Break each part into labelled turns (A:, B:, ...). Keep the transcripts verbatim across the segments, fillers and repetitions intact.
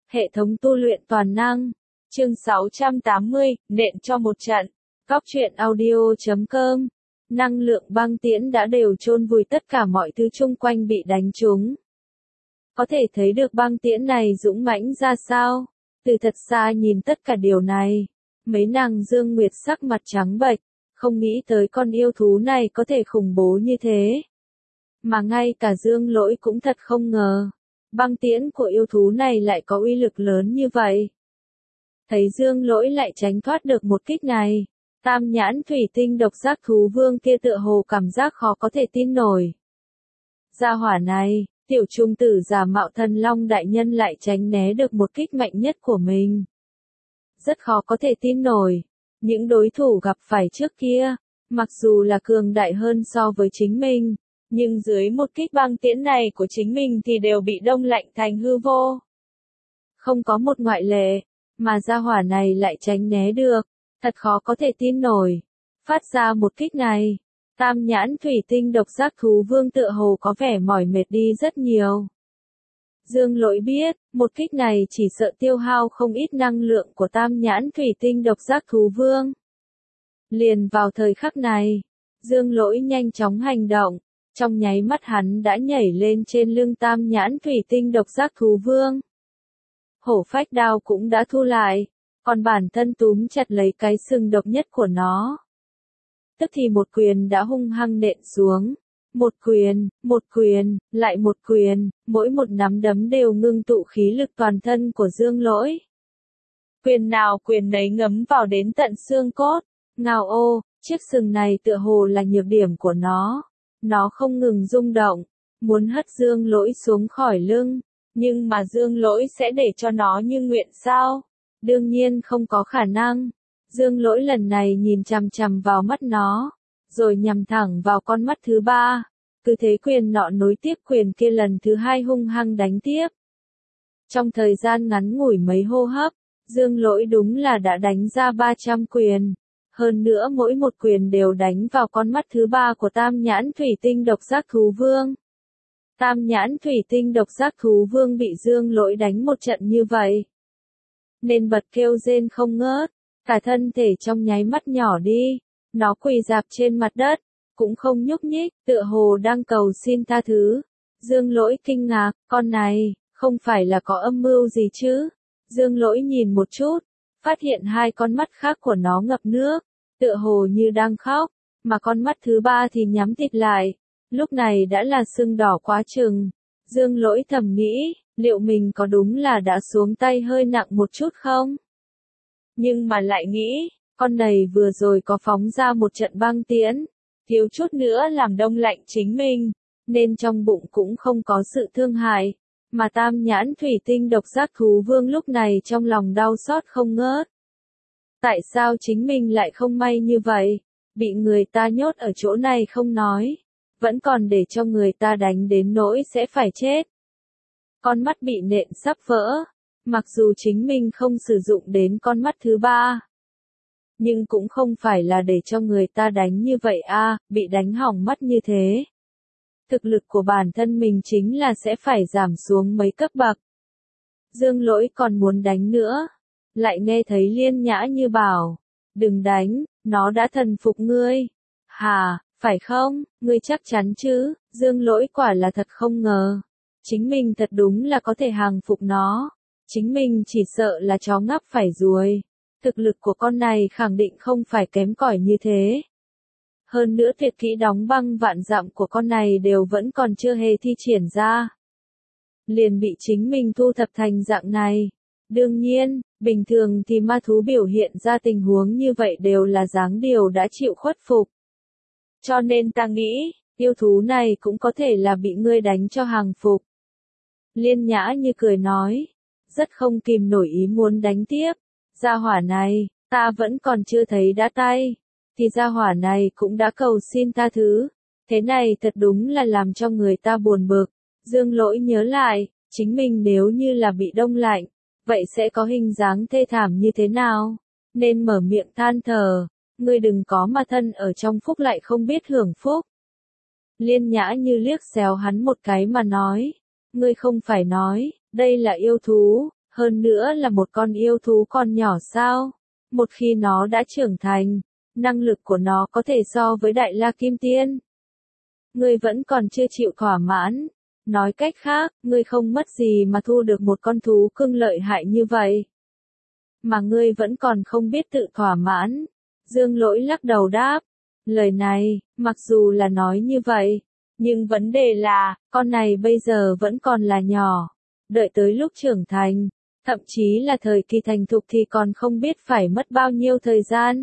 A: Hệ thống tu luyện toàn năng. Chương sáu trăm tám mươi, nện cho một trận. Góc truyện audio chấm com. Năng lượng băng tiễn đã đều chôn vùi tất cả mọi thứ chung quanh bị đánh trúng. Có thể thấy được băng tiễn này dũng mãnh ra sao. Từ thật xa nhìn tất cả điều này. Mấy nàng Dương Nguyệt sắc mặt trắng bệch, không nghĩ tới con yêu thú này có thể khủng bố như thế. Mà ngay cả Dương Lỗi cũng thật không ngờ. Băng tiễn của yêu thú này lại có uy lực lớn như vậy. Thấy Dương Lỗi lại tránh thoát được một kích này. Tam nhãn thủy tinh độc giác thú vương kia tựa hồ cảm giác khó có thể tin nổi. Gia hỏa này, tiểu trung tử giả mạo thần long đại nhân lại tránh né được một kích mạnh nhất của mình. Rất khó có thể tin nổi. Những đối thủ gặp phải trước kia, mặc dù là cường đại hơn so với chính mình, nhưng dưới một kích băng tiễn này của chính mình thì đều bị đông lạnh thành hư vô. Không có một ngoại lệ, mà gia hỏa này lại tránh né được, thật khó có thể tin nổi. Phát ra một kích này, tam nhãn thủy tinh độc giác thú vương tựa hồ có vẻ mỏi mệt đi rất nhiều. Dương Lỗi biết, một kích này chỉ sợ tiêu hao không ít năng lượng của tam nhãn thủy tinh độc giác thú vương. Liền vào thời khắc này, Dương Lỗi nhanh chóng hành động, trong nháy mắt hắn đã nhảy lên trên lưng tam nhãn thủy tinh độc giác thú vương. Hổ phách đao cũng đã thu lại, còn bản thân túm chặt lấy cái sừng độc nhất của nó. Tức thì một quyền đã hung hăng nện xuống. Một quyền, một quyền, lại một quyền, mỗi một nắm đấm đều ngưng tụ khí lực toàn thân của Dương Lỗi. Quyền nào quyền nấy ngấm vào đến tận xương cốt. Ngao ô, chiếc sừng này tựa hồ là nhược điểm của nó. Nó không ngừng rung động, muốn hất Dương Lỗi xuống khỏi lưng. Nhưng mà Dương Lỗi sẽ để cho nó như nguyện sao? Đương nhiên không có khả năng. Dương Lỗi lần này nhìn chằm chằm vào mắt nó, rồi nhằm thẳng vào con mắt thứ ba. Cứ thế quyền nọ nối tiếp quyền kia lần thứ hai hung hăng đánh tiếp. Trong thời gian ngắn ngủi mấy hô hấp, Dương Lỗi đúng là đã đánh ra ba trăm quyền. Hơn nữa mỗi một quyền đều đánh vào con mắt thứ ba của tam nhãn thủy tinh độc giác thú vương. Tam nhãn thủy tinh độc giác thú vương bị Dương Lỗi đánh một trận như vậy, nên bật kêu rên không ngớt, cả thân thể trong nháy mắt nhỏ đi. Nó quỳ rạp trên mặt đất, cũng không nhúc nhích, tựa hồ đang cầu xin tha thứ. Dương Lỗi kinh ngạc, con này, không phải là có âm mưu gì chứ? Dương Lỗi nhìn một chút, phát hiện hai con mắt khác của nó ngập nước, tựa hồ như đang khóc, mà con mắt thứ ba thì nhắm tịt lại, lúc này đã là sưng đỏ quá chừng. Dương Lỗi thầm nghĩ, liệu mình có đúng là đã xuống tay hơi nặng một chút không? Nhưng mà lại nghĩ, con này vừa rồi có phóng ra một trận băng tiễn, thiếu chút nữa làm đông lạnh chính mình, nên trong bụng cũng không có sự thương hại, mà tam nhãn thủy tinh độc giác thú vương lúc này trong lòng đau xót không ngớt. Tại sao chính mình lại không may như vậy, bị người ta nhốt ở chỗ này không nói, vẫn còn để cho người ta đánh đến nỗi sẽ phải chết. Con mắt bị nện sắp vỡ, mặc dù chính mình không sử dụng đến con mắt thứ ba, nhưng cũng không phải là để cho người ta đánh như vậy a, à, bị đánh hỏng mắt như thế. Thực lực của bản thân mình chính là sẽ phải giảm xuống mấy cấp bậc. Dương Lỗi còn muốn đánh nữa, lại nghe thấy Liên Nhã như bảo, đừng đánh, nó đã thần phục ngươi. Hà, phải không, ngươi chắc chắn chứ? Dương Lỗi quả là thật không ngờ, chính mình thật đúng là có thể hàng phục nó. Chính mình chỉ sợ là chó ngáp phải ruồi. Thực lực của con này khẳng định không phải kém cỏi như thế. Hơn nữa tuyệt kỹ đóng băng vạn dặm của con này đều vẫn còn chưa hề thi triển ra. Liền bị chính mình thu thập thành dạng này. Đương nhiên, bình thường thì ma thú biểu hiện ra tình huống như vậy đều là dáng điều đã chịu khuất phục. Cho nên ta nghĩ, yêu thú này cũng có thể là bị ngươi đánh cho hàng phục. Liên Nhã như cười nói, rất không kìm nổi ý muốn đánh tiếp. Gia hỏa này, ta vẫn còn chưa thấy đã tay, thì gia hỏa này cũng đã cầu xin tha thứ. Thế này thật đúng là làm cho người ta buồn bực. Dương Lỗi nhớ lại, chính mình nếu như là bị đông lạnh, vậy sẽ có hình dáng thê thảm như thế nào? Nên mở miệng than thở, ngươi đừng có mà thân ở trong phúc lại không biết hưởng phúc. Liên Nhã như liếc xéo hắn một cái mà nói, ngươi không phải nói, đây là yêu thú, Hơn nữa là một con yêu thú con nhỏ sao? Một khi nó đã trưởng thành, năng lực của nó có thể so với Đại La Kim Tiên. Ngươi vẫn còn chưa chịu thỏa mãn. Nói cách khác, ngươi không mất gì mà thu được một con thú cưng lợi hại như vậy. Mà ngươi vẫn còn không biết tự thỏa mãn. Dương Lỗi lắc đầu đáp. Lời này, mặc dù là nói như vậy, nhưng vấn đề là, con này bây giờ vẫn còn là nhỏ. Đợi tới lúc trưởng thành, thậm chí là thời kỳ thành thục thì còn không biết phải mất bao nhiêu thời gian.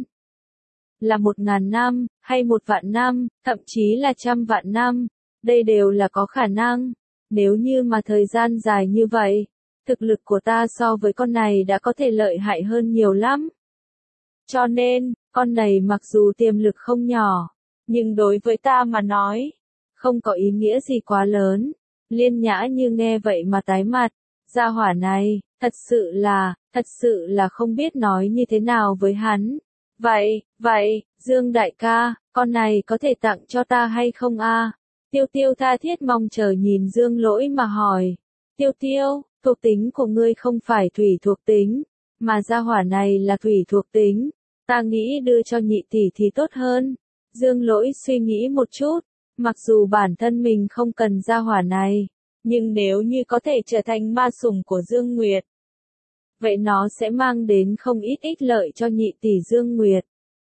A: Là một ngàn năm, hay một vạn năm, thậm chí là trăm vạn năm, đây đều là có khả năng. Nếu như mà thời gian dài như vậy, thực lực của ta so với con này đã có thể lợi hại hơn nhiều lắm. Cho nên, con này mặc dù tiềm lực không nhỏ, nhưng đối với ta mà nói, không có ý nghĩa gì quá lớn. Liên Nhã Như nghe vậy mà tái mặt, gia hỏa này, thật sự là, thật sự là không biết nói như thế nào với hắn. Vậy, vậy, Dương đại ca, con này có thể tặng cho ta hay không a? Tiêu Tiêu tha thiết mong chờ nhìn Dương Lỗi mà hỏi. Tiêu Tiêu, thuộc tính của ngươi không phải thủy thuộc tính, mà gia hỏa này là thủy thuộc tính. Ta nghĩ đưa cho nhị tỷ thì tốt hơn. Dương Lỗi suy nghĩ một chút, mặc dù bản thân mình không cần gia hỏa này, nhưng nếu như có thể trở thành ma sủng của Dương Nguyệt, vậy nó sẽ mang đến không ít ích lợi cho nhị tỷ Dương Nguyệt.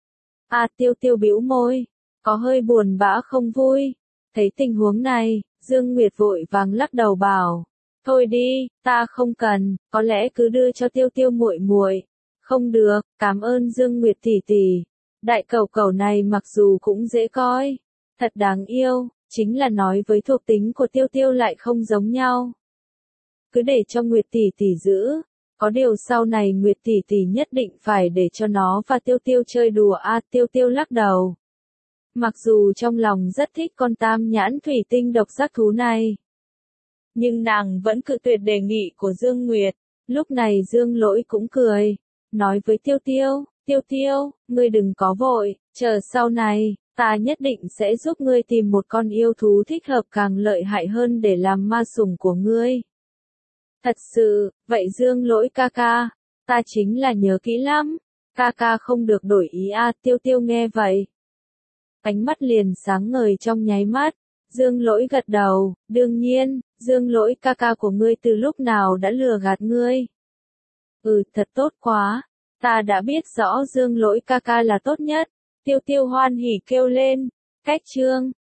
A: À, Tiêu Tiêu bĩu môi, có hơi buồn bã không vui. Thấy tình huống này, Dương Nguyệt vội vàng lắc đầu bảo, thôi đi, ta không cần, có lẽ cứ đưa cho Tiêu Tiêu muội muội. Không được, cảm ơn Dương Nguyệt tỷ tỷ. Đại cẩu cẩu này mặc dù cũng dễ coi, thật đáng yêu, chính là nói với thuộc tính của Tiêu Tiêu lại không giống nhau. Cứ để cho Nguyệt tỷ tỷ giữ, có điều sau này Nguyệt tỷ tỷ nhất định phải để cho nó và Tiêu Tiêu chơi đùa. A à, Tiêu Tiêu lắc đầu. Mặc dù trong lòng rất thích con tam nhãn thủy tinh độc giác thú này, nhưng nàng vẫn cự tuyệt đề nghị của Dương Nguyệt. Lúc này Dương Lỗi cũng cười, nói với Tiêu Tiêu, Tiêu Tiêu, ngươi đừng có vội, chờ sau này, ta nhất định sẽ giúp ngươi tìm một con yêu thú thích hợp càng lợi hại hơn để làm ma sủng của ngươi. Thật sự, vậy Dương Lỗi ca ca, ta chính là nhớ kỹ lắm, ca ca không được đổi ý. A à, Tiêu Tiêu nghe vậy, ánh mắt liền sáng ngời trong nháy mắt. Dương Lỗi gật đầu, đương nhiên, Dương Lỗi ca ca của ngươi từ lúc nào đã lừa gạt ngươi. Ừ, thật tốt quá, ta đã biết rõ Dương Lỗi ca ca là tốt nhất. Tiêu Tiêu hoan hỉ kêu lên. Cách chương